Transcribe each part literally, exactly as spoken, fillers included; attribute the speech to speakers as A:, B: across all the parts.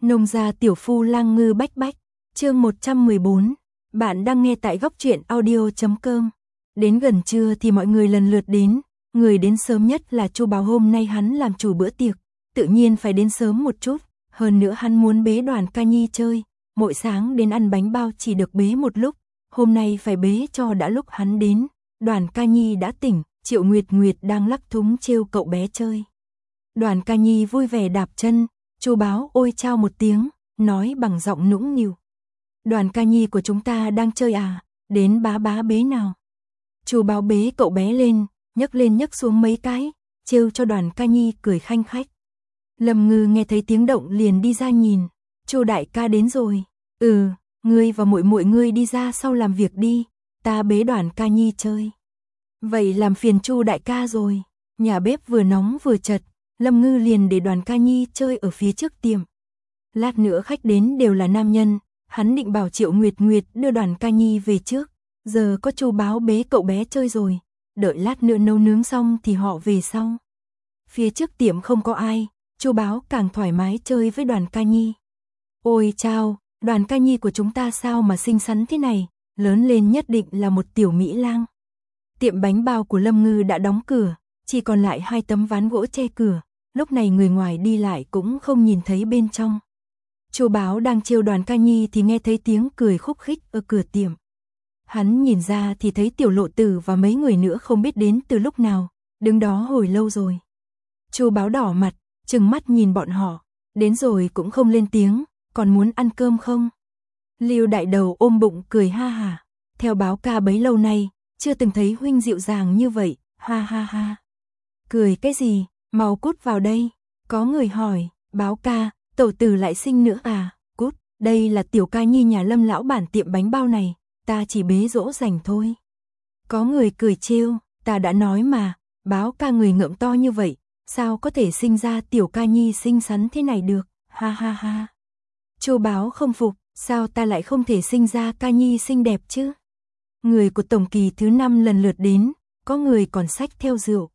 A: Nông gia tiểu phu lang ngư bách bách, chương một trăm mười bốn. Bạn đang nghe tại góc truyện audio chấm com. Đến gần trưa thì mọi người lần lượt đến, người đến sớm nhất là Chu Báo. Hôm nay hắn làm chủ bữa tiệc, tự nhiên phải đến sớm một chút, hơn nữa hắn muốn bế Đoàn Ca Nhi chơi, mỗi sáng đến ăn bánh bao chỉ được bế một lúc, hôm nay phải bế cho đã. Lúc hắn đến, Đoàn Ca Nhi đã tỉnh, Triệu Nguyệt Nguyệt đang lắc thúng trêu cậu bé chơi. Đoàn Ca Nhi vui vẻ đạp chân, Chu Báo ôi chao một tiếng, nói bằng giọng nũng nịu. Đoàn Ca Nhi của chúng ta đang chơi à, đến bá bá bế nào. Chu Báo bế cậu bé lên, nhấc lên nhấc xuống mấy cái, trêu cho Đoàn Ca Nhi cười khanh khách. Lâm Ngư nghe thấy tiếng động liền đi ra nhìn, Chu đại ca đến rồi. Ừ, ngươi và muội muội ngươi đi ra sau làm việc đi, ta bế Đoàn Ca Nhi chơi. Vậy làm phiền Chu đại ca rồi. Nhà bếp vừa nóng vừa chật, Lâm Ngư liền để Đoàn Ca Nhi chơi ở phía trước tiệm. Lát nữa khách đến đều là nam nhân, hắn định bảo Triệu Nguyệt Nguyệt đưa Đoàn Ca Nhi về trước, giờ có Chu Báo bế cậu bé chơi rồi, đợi lát nữa nấu nướng xong thì họ về sau. Phía trước tiệm không có ai, Chu Báo càng thoải mái chơi với Đoàn Ca Nhi. Ôi chao, Đoàn Ca Nhi của chúng ta sao mà xinh xắn thế này, lớn lên nhất định là một tiểu mỹ lang. Tiệm bánh bao của Lâm Ngư đã đóng cửa, chỉ còn lại hai tấm ván gỗ che cửa, lúc này người ngoài đi lại cũng không nhìn thấy bên trong. Chu Báo đang trêu Đoàn Ca Nhi thì nghe thấy tiếng cười khúc khích ở cửa tiệm. Hắn nhìn ra thì thấy Tiểu Lộ Tử và mấy người nữa không biết đến từ lúc nào, đứng đó hồi lâu rồi. Chu Báo đỏ mặt, trừng mắt nhìn bọn họ, đến rồi cũng không lên tiếng, còn muốn ăn cơm không? Lưu Đại Đầu ôm bụng cười ha hả, theo Báo ca bấy lâu nay, chưa từng thấy huynh dịu dàng như vậy, ha ha ha. Cười cái gì, mau cút vào đây. Có người hỏi, Báo ca, tẩu tử lại sinh nữa à? Cút, đây là Tiểu Ca Nhi nhà Lâm lão bản tiệm bánh bao này, ta chỉ bế dỗ dành thôi. Có người cười trêu, ta đã nói mà, Báo ca người ngượng to như vậy, sao có thể sinh ra Tiểu Ca Nhi xinh xắn thế này được, ha ha ha. Chu Báo không phục, sao ta lại không thể sinh ra Ca Nhi xinh đẹp chứ? Người của tổng kỳ thứ năm lần lượt đến, có người còn xách theo rượu.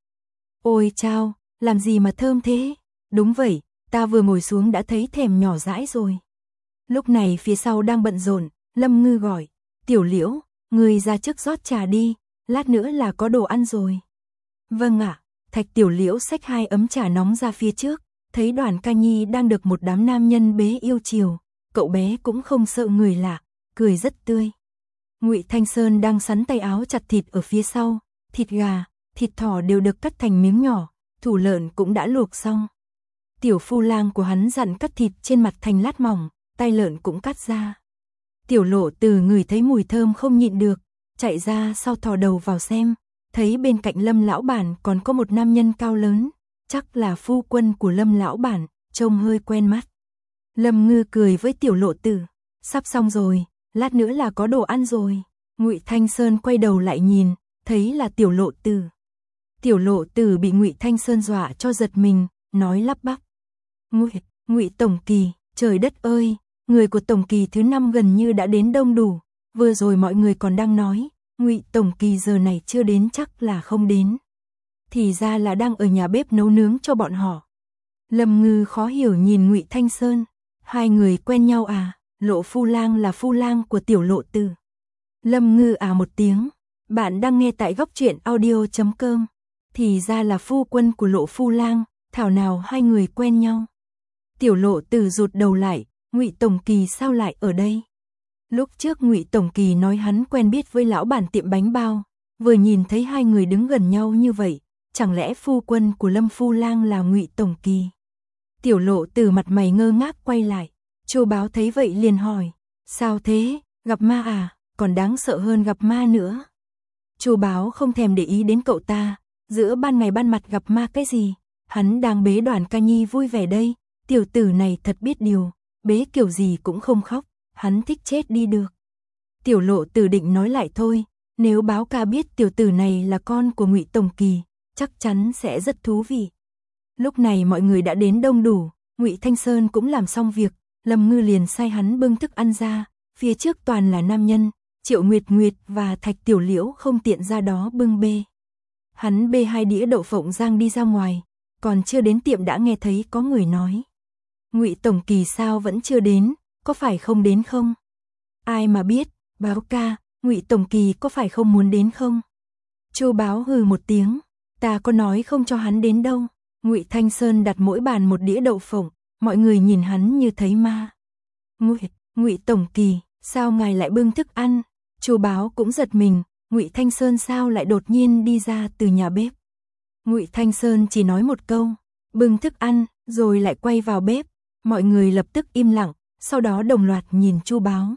A: Ôi chao, làm gì mà thơm thế? Đúng vậy, ta vừa ngồi xuống đã thấy thèm nhỏ dãi rồi. Lúc này phía sau đang bận rộn, Lâm Ngư gọi, Tiểu Liễu, người ra trước rót trà đi, lát nữa là có đồ ăn rồi. Vâng ạ, Thạch Tiểu Liễu xách hai ấm trà nóng ra phía trước, thấy Đoàn Ca Nhi đang được một đám nam nhân bế yêu chiều, cậu bé cũng không sợ người lạ, cười rất tươi. Ngụy Thanh Sơn đang sắn tay áo chặt thịt ở phía sau, thịt gà, thịt thỏ đều được cắt thành miếng nhỏ, thủ lợn cũng đã luộc xong. Tiểu phu lang của hắn dặn cắt thịt trên mặt thành lát mỏng, tay lợn cũng cắt ra. Tiểu Lộ Tử ngửi thấy mùi thơm không nhịn được, chạy ra sau thò đầu vào xem, thấy bên cạnh Lâm lão bản còn có một nam nhân cao lớn, chắc là phu quân của Lâm lão bản, trông hơi quen mắt. Lâm Ngư cười với Tiểu Lộ Tử, sắp xong rồi, lát nữa là có đồ ăn rồi. Ngụy Thanh Sơn quay đầu lại nhìn, thấy là Tiểu Lộ Tử. Tiểu Lộ Tử bị Ngụy Thanh Sơn dọa cho giật mình, nói lắp bắp. Ngụy, Ngụy tổng kỳ, trời đất ơi, người của tổng kỳ thứ năm gần như đã đến đông đủ, vừa rồi mọi người còn đang nói, Ngụy tổng kỳ giờ này chưa đến chắc là không đến. Thì ra là đang ở nhà bếp nấu nướng cho bọn họ. Lâm Ngư khó hiểu nhìn Ngụy Thanh Sơn, hai người quen nhau à? Lộ phu lang là phu lang của Tiểu Lộ Tử. Lâm Ngư à một tiếng, bạn đang nghe tại góc truyện audio chấm com. Thì ra là phu quân của Lộ phu lang, thảo nào hai người quen nhau. Tiểu Lộ Tử rụt đầu lại, Ngụy tổng kỳ sao lại ở đây? Lúc trước Ngụy tổng kỳ nói hắn quen biết với lão bản tiệm bánh bao, vừa nhìn thấy hai người đứng gần nhau như vậy, chẳng lẽ phu quân của Lâm phu lang là Ngụy tổng kỳ? Tiểu Lộ Tử mặt mày ngơ ngác quay lại. Chu Báo thấy vậy liền hỏi, sao thế, gặp ma à, còn đáng sợ hơn gặp ma nữa. Chu Báo không thèm để ý đến cậu ta, giữa ban ngày ban mặt gặp ma cái gì, hắn đang bế Đoàn Ca Nhi vui vẻ đây, tiểu tử này thật biết điều, bế kiểu gì cũng không khóc, hắn thích chết đi được. Tiểu Lộ Tử định nói lại thôi, nếu Báo ca biết tiểu tử này là con của Ngụy tổng kỳ, chắc chắn sẽ rất thú vị. Lúc này mọi người đã đến đông đủ, Ngụy Thanh Sơn cũng làm xong việc. Lâm Ngư liền sai hắn bưng thức ăn ra, phía trước toàn là nam nhân, Triệu Nguyệt Nguyệt và Thạch Tiểu Liễu không tiện ra đó bưng bê. Hắn bê hai đĩa đậu phộng rang đi ra ngoài, còn chưa đến tiệm đã nghe thấy có người nói. Ngụy tổng kỳ sao vẫn chưa đến, có phải không đến không? Ai mà biết, Báo ca, Ngụy tổng kỳ có phải không muốn đến không? Chu Báo hừ một tiếng, ta có nói không cho hắn đến đâu. Ngụy Thanh Sơn đặt mỗi bàn một đĩa đậu phộng, mọi người nhìn hắn như thấy ma. Ngụy, Ngụy tổng kỳ, sao ngài lại bưng thức ăn? Chu Báo cũng giật mình, Ngụy Thanh Sơn sao lại đột nhiên đi ra từ nhà bếp? Ngụy Thanh Sơn chỉ nói một câu, bưng thức ăn, rồi lại quay vào bếp. Mọi người lập tức im lặng, sau đó đồng loạt nhìn Chu Báo.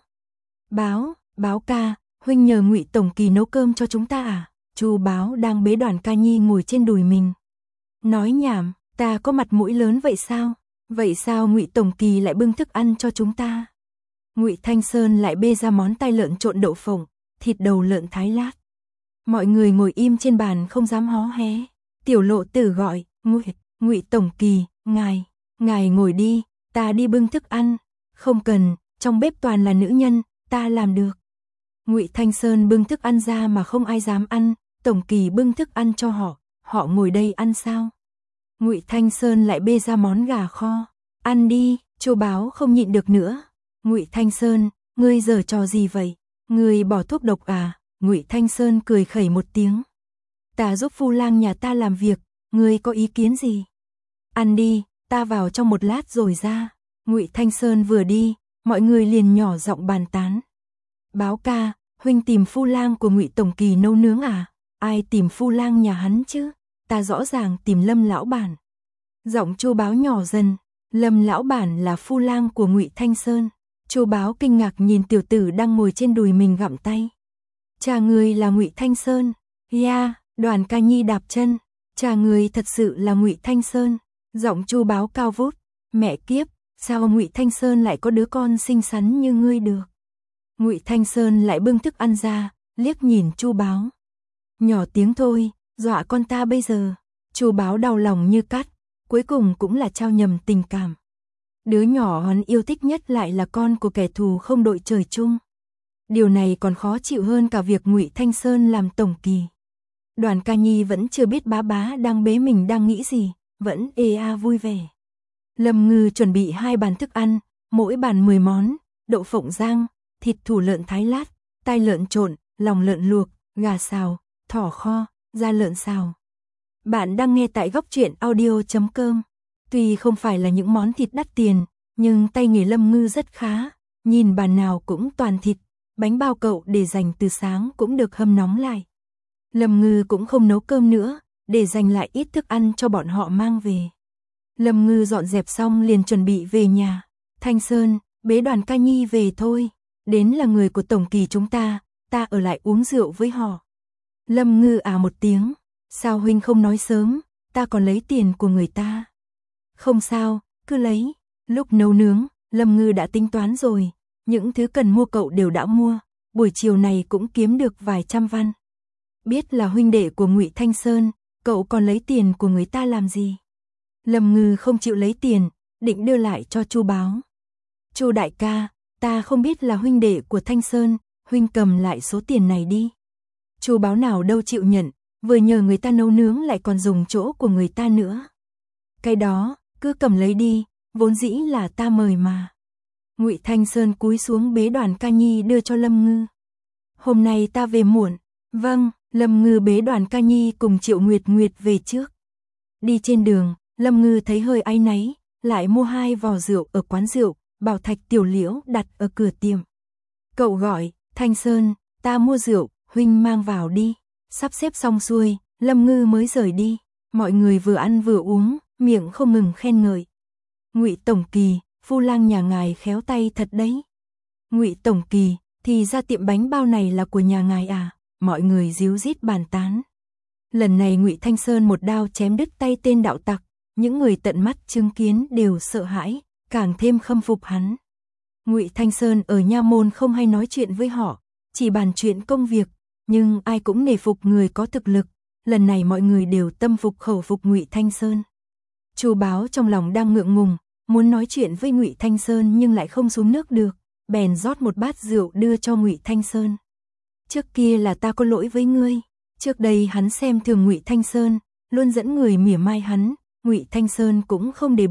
A: Báo, Báo ca, huynh nhờ Ngụy tổng kỳ nấu cơm cho chúng ta à? Chu Báo đang bế Đoàn Ca Nhi ngồi trên đùi mình. Nói nhảm, ta có mặt mũi lớn vậy sao? Vậy sao Ngụy tổng kỳ lại bưng thức ăn cho chúng ta? Ngụy Thanh Sơn lại bê ra món tai lợn trộn đậu phộng, thịt đầu lợn thái lát. Mọi người ngồi im trên bàn không dám hó hé. Tiểu Lộ Tử gọi, Ngụy, Ngụy tổng kỳ, ngài, ngài ngồi đi, ta đi bưng thức ăn. Không cần, trong bếp toàn là nữ nhân, ta làm được. Ngụy Thanh Sơn bưng thức ăn ra mà không ai dám ăn, tổng kỳ bưng thức ăn cho họ, họ ngồi đây ăn sao? Ngụy Thanh Sơn lại bê ra món gà kho, ăn đi. Chu Báo không nhịn được nữa. Ngụy Thanh Sơn, ngươi giở trò gì vậy? Ngươi bỏ thuốc độc à? Ngụy Thanh Sơn cười khẩy một tiếng. Ta giúp Phu Lang nhà ta làm việc, ngươi có ý kiến gì? Ăn đi, ta vào trong một lát rồi ra. Ngụy Thanh Sơn vừa đi, mọi người liền nhỏ giọng bàn tán. Báo ca, huynh tìm Phu Lang của Ngụy tổng kỳ nấu nướng à? Ai tìm Phu Lang nhà hắn chứ? Ta rõ ràng tìm Lâm lão bản. Giọng Chu Báo nhỏ dần, Lâm lão bản là Phu Lang của Ngụy Thanh Sơn. Chu Báo kinh ngạc nhìn tiểu tử đang ngồi trên đùi mình gặm tay. Cha người là Ngụy Thanh Sơn. Ya, Đoàn Ca Nhi đạp chân. Cha người thật sự là Ngụy Thanh Sơn. Giọng Chu Báo cao vút. Mẹ kiếp, sao Ngụy Thanh Sơn lại có đứa con xinh xắn như ngươi được? Ngụy Thanh Sơn lại bưng thức ăn ra, liếc nhìn Chu Báo. Nhỏ tiếng thôi, dọa con ta bây giờ. Chu Báo đau lòng như cắt, cuối cùng cũng là trao nhầm tình cảm. Đứa nhỏ hắn yêu thích nhất lại là con của kẻ thù không đội trời chung. Điều này còn khó chịu hơn cả việc Ngụy Thanh Sơn làm tổng kỳ. Đoàn Ca Nhi vẫn chưa biết bá bá đang bế mình đang nghĩ gì, vẫn ê a vui vẻ. Lâm Ngư chuẩn bị hai bàn thức ăn, mỗi bàn mười món, đậu phộng rang, thịt thủ lợn thái lát, tai lợn trộn, lòng lợn luộc, gà xào, thỏ kho, da lợn xào. Bạn đang nghe tại góc truyện audio chấm com. Tuy không phải là những món thịt đắt tiền, nhưng tay nghề Lâm Ngư rất khá, nhìn bàn nào cũng toàn thịt, bánh bao cậu để dành từ sáng cũng được hâm nóng lại. Lâm Ngư cũng không nấu cơm nữa, để dành lại ít thức ăn cho bọn họ mang về. Lâm Ngư dọn dẹp xong liền chuẩn bị về nhà. Thanh Sơn, bế Đoàn Ca Nhi về thôi, đến là người của tổng kỳ chúng ta, ta ở lại uống rượu với họ. Lâm Ngư à một tiếng, sao huynh không nói sớm, ta còn lấy tiền của người ta. Không sao, cứ lấy. Lúc nấu nướng, Lâm Ngư đã tính toán rồi, những thứ cần mua cậu đều đã mua, buổi chiều này cũng kiếm được vài trăm văn. Biết là huynh đệ của Ngụy Thanh Sơn, cậu còn lấy tiền của người ta làm gì? Lâm Ngư không chịu lấy tiền, định đưa lại cho Chu Báo. Chu đại ca, ta không biết là huynh đệ của Thanh Sơn, huynh cầm lại số tiền này đi. Chu Báo nào đâu chịu nhận, vừa nhờ người ta nấu nướng lại còn dùng chỗ của người ta nữa. Cái đó, cứ cầm lấy đi, vốn dĩ là ta mời mà. Ngụy Thanh Sơn cúi xuống bế Đoàn Ca Nhi đưa cho Lâm Ngư. Hôm nay ta về muộn. Vâng, Lâm Ngư bế Đoàn Ca Nhi cùng Triệu Nguyệt Nguyệt về trước. Đi trên đường, Lâm Ngư thấy hơi áy náy, lại mua hai vò rượu ở quán rượu, Bảo Thạch Tiểu Liễu đặt ở cửa tiệm. Cậu gọi, Thanh Sơn, ta mua rượu, huynh mang vào đi. Sắp xếp xong xuôi, Lâm Ngư mới rời đi. Mọi người vừa ăn vừa uống, miệng không ngừng khen ngợi. Ngụy tổng kỳ, Phu Lang nhà ngài khéo tay thật đấy. Ngụy tổng kỳ, thì ra tiệm bánh bao này là của nhà ngài à? Mọi người ríu rít bàn tán. Lần này Ngụy Thanh Sơn một đao chém đứt tay tên đạo tặc, những người tận mắt chứng kiến đều sợ hãi, càng thêm khâm phục hắn. Ngụy Thanh Sơn ở nha môn không hay nói chuyện với họ, chỉ bàn chuyện công việc, nhưng ai cũng nể phục người có thực lực. Lần này mọi người đều tâm phục khẩu phục Ngụy Thanh Sơn. Chu Báo trong lòng đang ngượng ngùng, muốn nói chuyện với Ngụy Thanh Sơn nhưng lại không xuống nước được, bèn rót một bát rượu đưa cho Ngụy Thanh Sơn. Trước kia là ta có lỗi với ngươi, trước đây hắn xem thường Ngụy Thanh Sơn, luôn dẫn người mỉa mai hắn, Ngụy Thanh Sơn cũng không để bụng,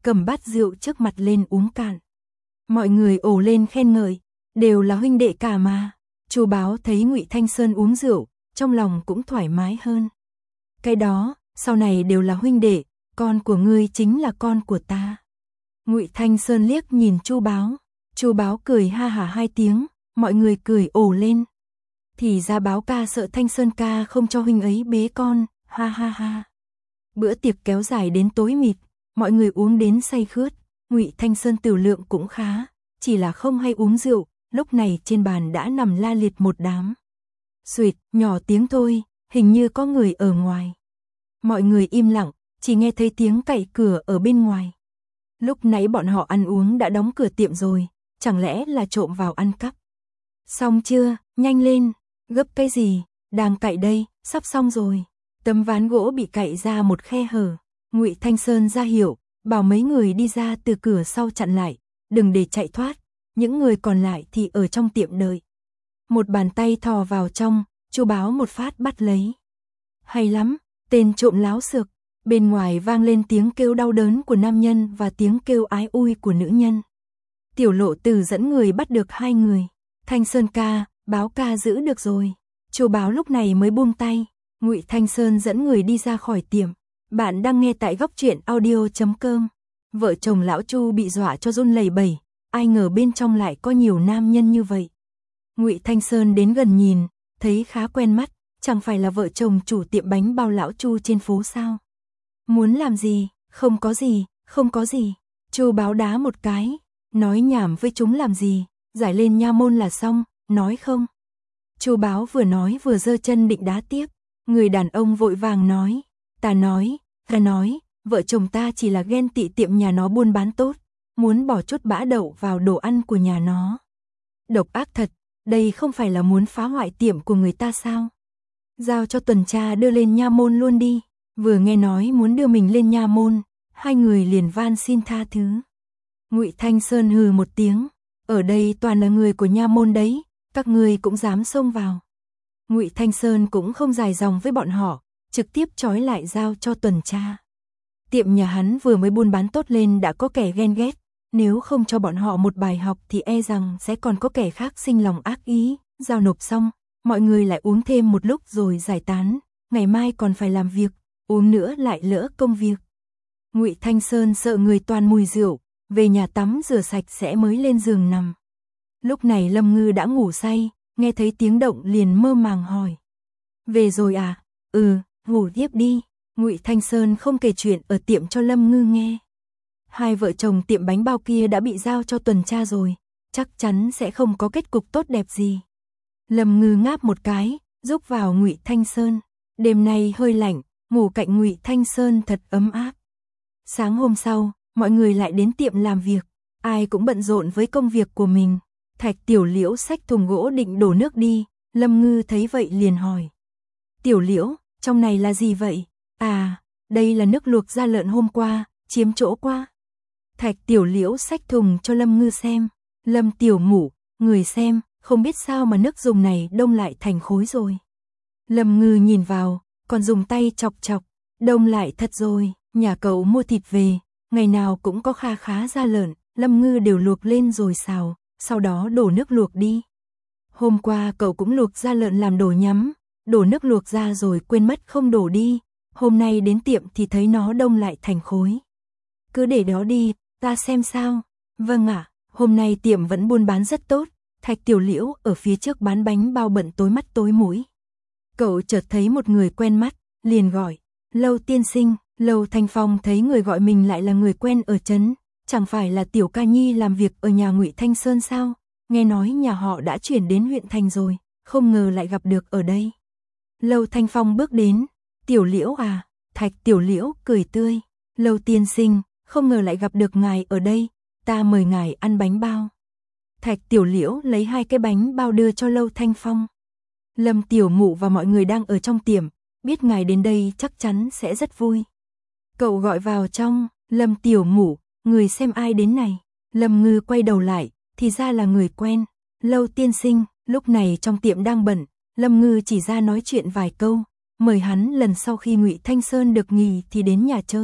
A: cầm bát rượu trước mặt lên uống cạn. Mọi người ồ lên khen ngợi, đều là huynh đệ cả mà. Chu Báo thấy Ngụy Thanh Sơn uống rượu, trong lòng cũng thoải mái hơn. Cái đó, sau này đều là huynh đệ, con của ngươi chính là con của ta. Ngụy Thanh Sơn liếc nhìn Chu Báo, Chu Báo cười ha hả hai tiếng, mọi người cười ồ lên. Thì ra Báo ca sợ Thanh Sơn ca không cho huynh ấy bế con, ha ha ha. Bữa tiệc kéo dài đến tối mịt, mọi người uống đến say khướt, Ngụy Thanh Sơn tiểu lượng cũng khá, chỉ là không hay uống rượu, lúc này trên bàn đã nằm la liệt một đám. Xuỵt, nhỏ tiếng thôi, hình như có người ở ngoài. Mọi người im lặng, chỉ nghe thấy tiếng cậy cửa ở bên ngoài. Lúc nãy bọn họ ăn uống đã đóng cửa tiệm rồi, chẳng lẽ là trộm vào ăn cắp. Xong chưa, nhanh lên, gấp cái gì, đang cậy đây, sắp xong rồi. Tấm ván gỗ bị cậy ra một khe hở, Ngụy Thanh Sơn ra hiệu, bảo mấy người đi ra từ cửa sau chặn lại, đừng để chạy thoát, những người còn lại thì ở trong tiệm đợi. Một bàn tay thò vào trong, Chu Báo một phát bắt lấy. Hay lắm, tên trộm láo xược. Bên ngoài vang lên tiếng kêu đau đớn của nam nhân và tiếng kêu ái ui của nữ nhân. Tiểu Lộ Tử dẫn người bắt được hai người. Thanh Sơn ca, Báo ca giữ được rồi. Chu Báo lúc này mới buông tay. Ngụy Thanh Sơn dẫn người đi ra khỏi tiệm. Bạn đang nghe tại góc truyện audio chấm com. Vợ chồng lão Chu bị dọa cho run lẩy bẩy, ai ngờ bên trong lại có nhiều nam nhân như vậy. Ngụy Thanh Sơn đến gần nhìn, thấy khá quen mắt, chẳng phải là vợ chồng chủ tiệm bánh bao lão Chu trên phố sao? Muốn làm gì? Không có gì, không có gì. Chu Báo đá một cái, nói nhảm với chúng làm gì, giải lên nha môn là xong, nói không. Chu Báo vừa nói vừa giơ chân định đá tiếp, người đàn ông vội vàng nói, ta nói, ta nói, vợ chồng ta chỉ là ghen tị tiệm nhà nó buôn bán tốt, muốn bỏ chút bã đậu vào đồ ăn của nhà nó. Độc ác thật, đây không phải là muốn phá hoại tiệm của người ta sao? Giao cho tuần tra đưa lên nha môn luôn đi. Vừa nghe nói muốn đưa mình lên nha môn, hai người liền van xin tha thứ. Ngụy Thanh Sơn hừ một tiếng, ở đây toàn là người của nha môn đấy, các ngươi cũng dám xông vào. Ngụy Thanh Sơn cũng không dài dòng với bọn họ, trực tiếp trói lại giao cho tuần tra. Tiệm nhà hắn vừa mới buôn bán tốt lên đã có kẻ ghen ghét, nếu không cho bọn họ một bài học thì e rằng sẽ còn có kẻ khác sinh lòng ác ý. Giao nộp xong, mọi người lại uống thêm một lúc rồi giải tán, ngày mai còn phải làm việc, uống nữa lại lỡ công việc. Ngụy Thanh Sơn sợ người toàn mùi rượu, về nhà tắm rửa sạch sẽ mới lên giường nằm. Lúc này Lâm Ngư đã ngủ say, nghe thấy tiếng động liền mơ màng hỏi. Về rồi à? Ừ, ngủ tiếp đi. Ngụy Thanh Sơn không kể chuyện ở tiệm cho Lâm Ngư nghe. Hai vợ chồng tiệm bánh bao kia đã bị giao cho tuần tra rồi, chắc chắn sẽ không có kết cục tốt đẹp gì. Lâm Ngư ngáp một cái, rúc vào Ngụy Thanh Sơn. Đêm nay hơi lạnh, ngủ cạnh Ngụy Thanh Sơn thật ấm áp. Sáng hôm sau, mọi người lại đến tiệm làm việc, ai cũng bận rộn với công việc của mình. Thạch Tiểu Liễu xách thùng gỗ định đổ nước đi, Lâm Ngư thấy vậy liền hỏi. Tiểu Liễu, trong này là gì vậy? À, đây là nước luộc da lợn hôm qua, chiếm chỗ qua. Thạch Tiểu Liễu xách thùng cho Lâm Ngư xem. Lâm Tiểu Ngũ, người xem, không biết sao mà nước dùng này đông lại thành khối rồi. Lâm Ngư nhìn vào, còn dùng tay chọc chọc, đông lại thật rồi, nhà cậu mua thịt về, ngày nào cũng có kha khá da lợn, Lâm Ngư đều luộc lên rồi xào, sau đó đổ nước luộc đi. Hôm qua cậu cũng luộc da lợn làm đồ nhắm, đổ nước luộc ra rồi quên mất không đổ đi, hôm nay đến tiệm thì thấy nó đông lại thành khối. Cứ để đó đi, ta xem sao. Vâng ạ, hôm nay tiệm vẫn buôn bán rất tốt. Thạch Tiểu Liễu ở phía trước bán bánh bao bận tối mắt tối mũi. Cậu chợt thấy một người quen mắt, liền gọi, Lâu tiên sinh. Lâu Thanh Phong thấy người gọi mình lại là người quen ở trấn, chẳng phải là Tiểu Ca Nhi làm việc ở nhà Ngụy Thanh Sơn sao? Nghe nói nhà họ đã chuyển đến huyện thành rồi, không ngờ lại gặp được ở đây. Lâu Thanh Phong bước đến, Tiểu Liễu à? Thạch Tiểu Liễu cười tươi, Lâu tiên sinh, không ngờ lại gặp được ngài ở đây, ta mời ngài ăn bánh bao. Thạch Tiểu Liễu lấy hai cái bánh bao đưa cho Lâu Thanh Phong. Lâm Tiểu Ngũ và mọi người đang ở trong tiệm, biết ngài đến đây chắc chắn sẽ rất vui. Cậu gọi vào trong, Lâm Tiểu Ngũ, người xem ai đến này. Lâm Ngư quay đầu lại, thì ra là người quen. Lâu tiên sinh, lúc này trong tiệm đang bận, Lâm Ngư chỉ ra nói chuyện vài câu, mời hắn lần sau khi Ngụy Thanh Sơn được nghỉ thì đến nhà chơi.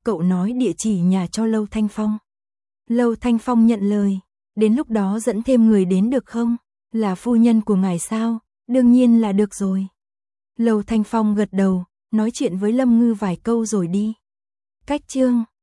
A: cậu nói địa chỉ nhà cho Lâu Thanh Phong. Lâu Thanh Phong nhận lời, đến lúc đó dẫn thêm người đến được không? Là phu nhân của ngài sao? Đương nhiên là được rồi. Lâu Thanh Phong gật đầu, nói chuyện với Lâm Ngư vài câu rồi đi. Cách chương